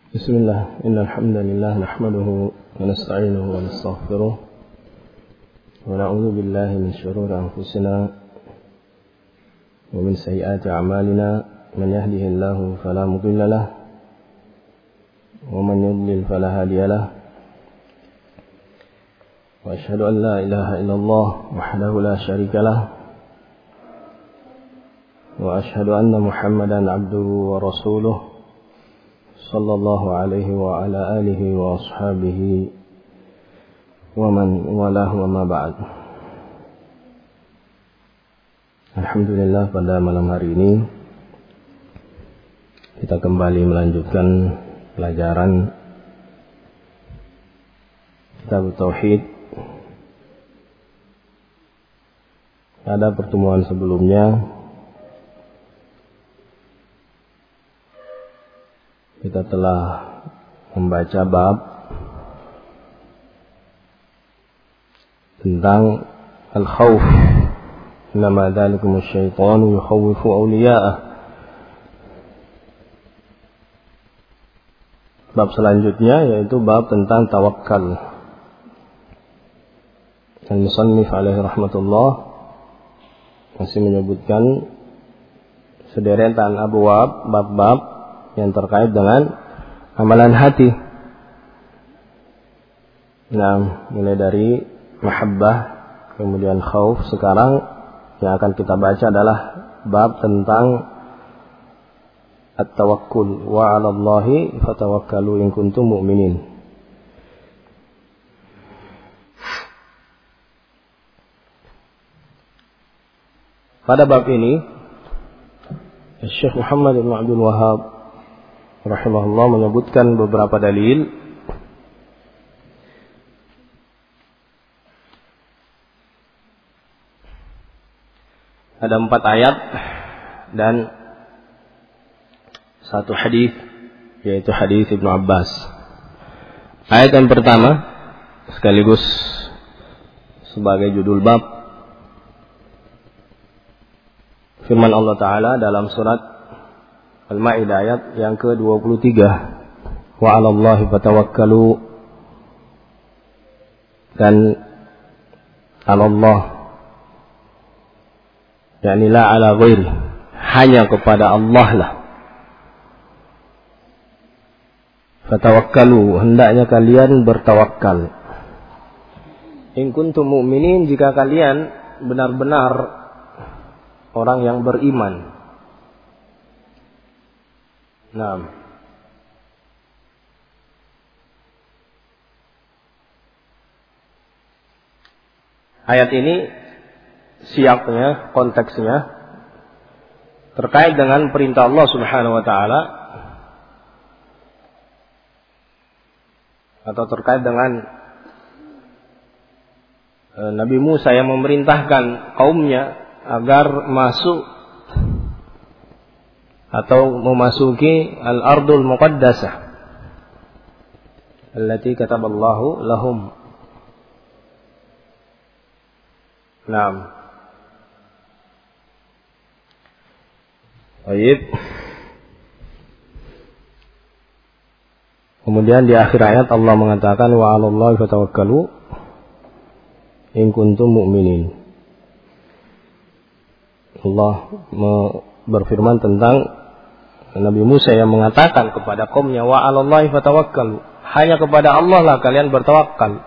بسم الله إن الحمد لله نحمده ونستعينه ونستغفره ونعوذ بالله من شرور أنفسنا ومن سيئات أعمالنا من يهده الله فلا مضل له ومن يضلل فلا هادي له وأشهد أن لا إله إلا الله وحده لا شريك له وأشهد أن محمدا عبده ورسوله صلى الله عليه وعلى آله وأصحابه ومن والاه وما بعد. Alhamdulillah, pada malam hari ini kita kembali melanjutkan pelajaran Kitab Tauhid. Pada pertemuan sebelumnya kita telah membaca bab tentang al-khawf. Nama dzalikum asy-syaitanu yukhawwifu awliya'ah. Bab selanjutnya yaitu bab tentang tawakal. Al-musannif alaihi rahmatullah masih menyebutkan sederetan abwab, bab-bab yang terkait dengan amalan hati. Nah, mulai dari mahabbah, kemudian khauf. Sekarang yang akan kita baca adalah bab tentang at-tawakkul. Wa 'alallahi fatawakkalu in kuntum mu'minin. Pada bab ini Syekh Muhammad bin Abdul Wahhab rahimahullah menyebutkan beberapa dalil ada 4 ayat dan 1 hadis, yaitu hadis Ibnu Abbas. Ayat yang pertama sekaligus sebagai judul bab, firman Allah Ta'ala dalam surat Al-Ma'idah ayat yang ke-23. Wa 'alallahi fatawakkalu, dan 'alallah yakni la 'ala ghairi, hanya kepada Allah lah. Fatawakkalu, hendaknya kalian bertawakal. In kuntum mu'minin, jika kalian benar-benar orang yang beriman. Nah, ayat ini siapnya, konteksnya terkait dengan perintah Allah Subhanahu wa taala atau terkait dengan Nabi Musa yang memerintahkan kaumnya agar masuk atau memasuki al-ardul muqaddasah allati kataballahu lahum. Naam. Baik. Kemudian di akhir ayat Allah mengatakan wa 'alallahi fatawakkalu in kuntum mu'minin. Allah berfirman tentang Nabi Musa yang mengatakan kepada kaumnya wa 'alallahi fatawakkalu, hanya kepada Allah lah kalian bertawakal.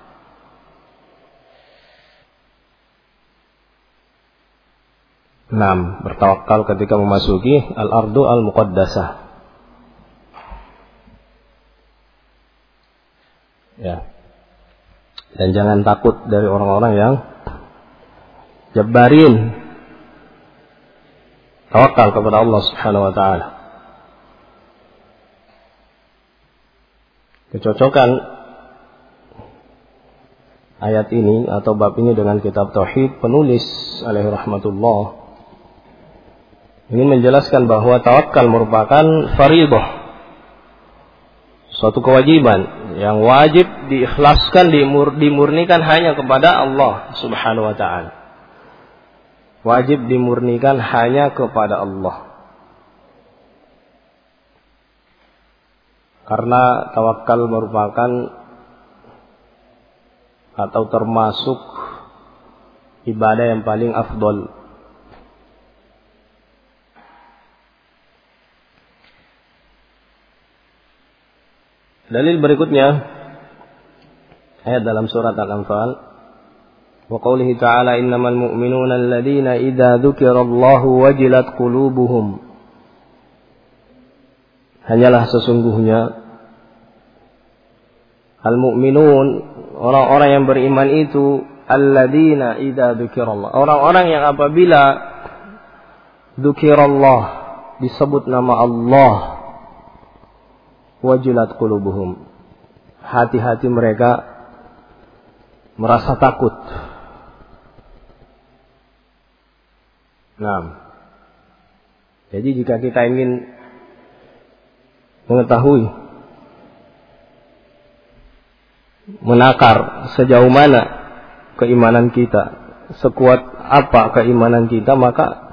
Naam, bertawakal ketika memasuki al-ardu al-muqaddasah. Ya. Dan jangan takut dari orang-orang yang jabbarin. Tawakal kepada Allah Subhanahu wa taala. Kecocokan ayat ini atau bab ini dengan kitab tauhid, penulis alaihi rahmatullah ingin menjelaskan bahwa tawakal merupakan fardhah, suatu kewajiban yang wajib diikhlaskan, dimurnikan hanya kepada Allah Subhanahu wa taala. Wajib dimurnikan hanya kepada Allah. Karena tawakal merupakan atau termasuk ibadah yang paling afdol. Dalil berikutnya ayat dalam surat Al-Anfal, wa qoulihi ta'ala innamal mu'minuna alladziina idza dzukirallahu wajilat qulubuhum. Hanyalah sesungguhnya al-mu'minun, orang-orang yang beriman itu, alladzina idza dzukirallah, orang-orang yang apabila dzukirallah, disebut nama Allah, wajilat qulubuhum, hati-hati mereka merasa takut. Nah, jadi jika kita ingin mengetahui, menakar sejauh mana keimanan kita, sekuat apa keimanan kita, maka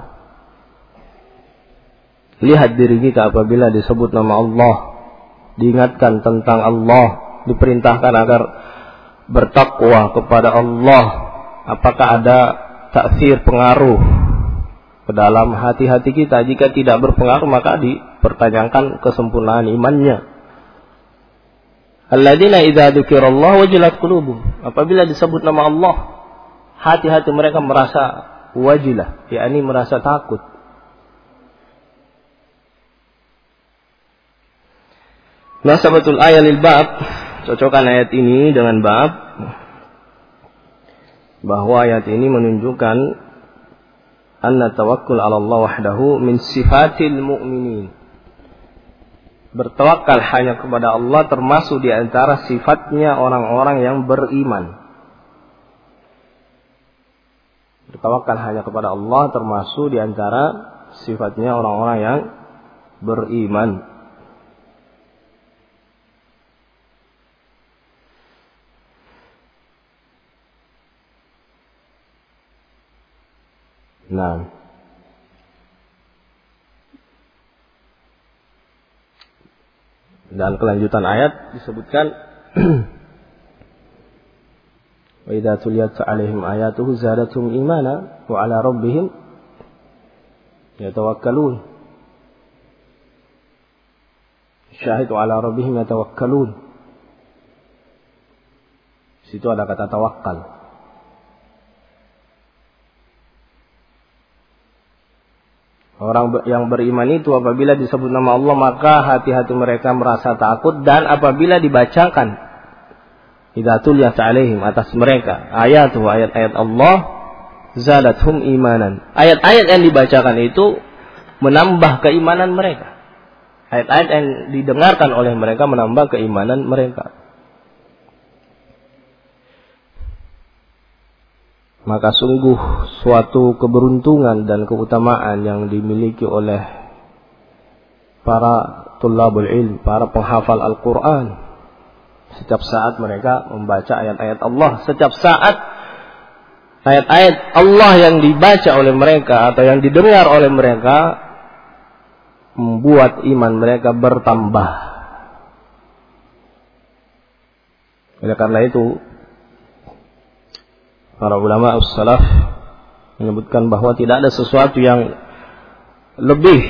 lihat diri kita apabila disebut nama Allah, diingatkan tentang Allah, diperintahkan agar bertakwa kepada Allah, apakah ada taksir, pengaruh ke dalam hati-hati kita? Jika tidak berpengaruh, maka dipertanyakan kesempurnaan imannya. Alladzina idza dzukirallahu wajilat qulubuhum, apabila disebut nama Allah, hati-hati mereka merasa wajilah, yakni merasa takut. Nasabatul ayat lil bab, cocokkan ayat ini dengan bab, bahwa ayat ini menunjukkan anna tawakkul 'ala Allah wahdahu min sifatil mu'minin. Bertawakal hanya kepada Allah termasuk di antara sifatnya orang-orang yang beriman. Bertawakal hanya kepada Allah termasuk di antara sifatnya orang-orang yang beriman. Nah, dan kelanjutan ayat disebutkan wa idza tuliyat 'alaihim ayatuhu zadatuhum imana wa 'ala rabbihim yatawakkalun. Syahid 'ala rabbihim yatawakkalun. Situ ada kata tawakal. Orang yang beriman itu apabila disebut nama Allah, maka hati-hati mereka merasa takut, dan apabila dibacakan idza tuliyat 'alaihim, atas mereka ayat-ayat Allah, zadathum imanan. Ayat-ayat yang dibacakan itu menambah keimanan mereka. Ayat-ayat yang didengarkan oleh mereka menambah keimanan mereka. Maka sungguh suatu keberuntungan dan keutamaan yang dimiliki oleh para tullabul ilm, para penghafal Al-Quran. Setiap saat mereka membaca ayat-ayat Allah, setiap saat ayat-ayat Allah yang dibaca oleh mereka atau yang didengar oleh mereka membuat iman mereka bertambah. Oleh karena itu, para ulama as-salaf menyebutkan bahwa tidak ada sesuatu yang lebih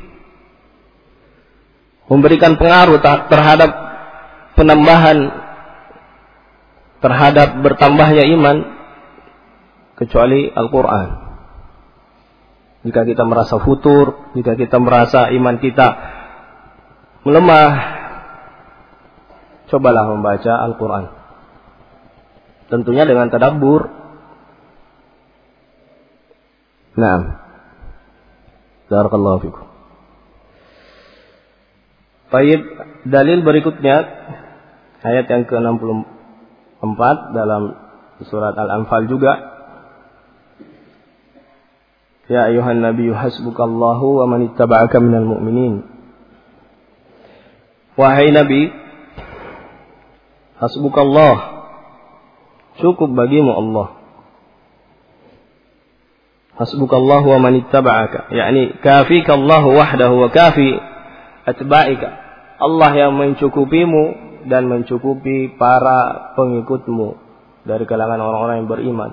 memberikan pengaruh terhadap penambahan, terhadap bertambahnya iman, kecuali Al-Quran. Jika kita merasa futur, jika kita merasa iman kita melemah, cobalah membaca Al-Quran. Tentunya dengan tadabbur. Naam. Barakallahu fikum. Baik, dalil berikutnya ayat yang ke-64 dalam surat Al-Anfal juga. Ya ayuhan nabiyyu hasbukallahu wa man ittaba'aka minal mu'minin. Wahai Nabi, hasbukallah, cukup bagimu Allah. Hasbukallahu wa man ittaba'aka, yakni kafikallahu wahdahu wa kafi atba'ika. Allah yang mencukupimu dan mencukupi para pengikutmu dari kalangan orang-orang yang beriman.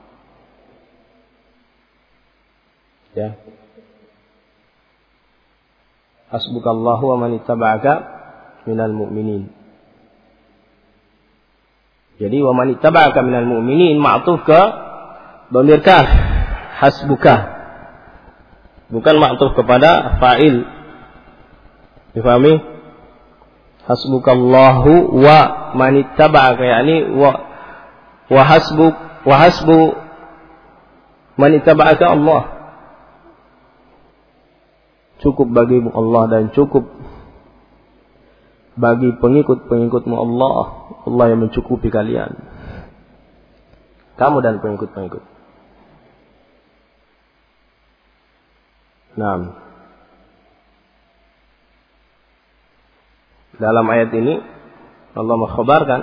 Ya. Hasbukallahu wa man ittaba'aka minal mu'minin. Jadi wa man ittaba'aka minal mu'minin ma'tuf ke dhamir kaf, hasbuka. Bukan ma'tuf kepada fa'il. Difahami? Hasbukallahu wa man ittaba'aka, yakni wa hasbu man ittaba'aka Allah. Cukup bagimu Allah dan cukup bagi pengikut-pengikutmu Allah. Allah yang mencukupi kalian, kamu dan pengikut-pengikut. Nah, dalam ayat ini Allah mengkhabarkan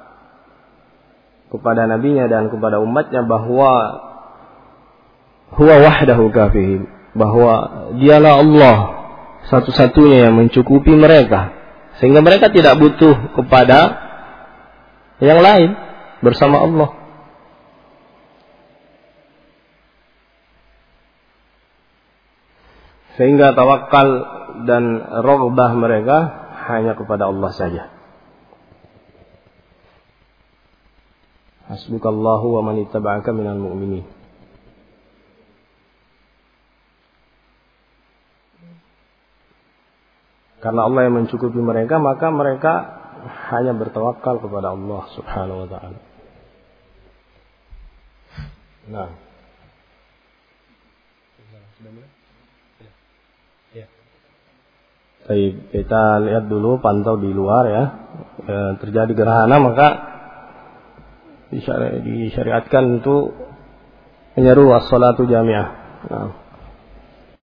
kepada nabinya dan kepada umatnya bahwa huwa wahdahu kafihim, bahwa dialah Allah satu-satunya yang mencukupi mereka, sehingga mereka tidak butuh kepada yang lain bersama Allah. Sehingga tawakal dan raghbah mereka hanya kepada Allah saja. Hasbukallahu wa man ittaba'aka minal mu'minin. Karena Allah yang mencukupi mereka, maka mereka hanya bertawakal kepada Allah Subhanahu wa ta'ala. Nah, baik, kita lihat dulu, pantau di luar ya. Terjadi gerhana, maka disyariatkan untuk menyeru as-salatu jami'ah. Nah.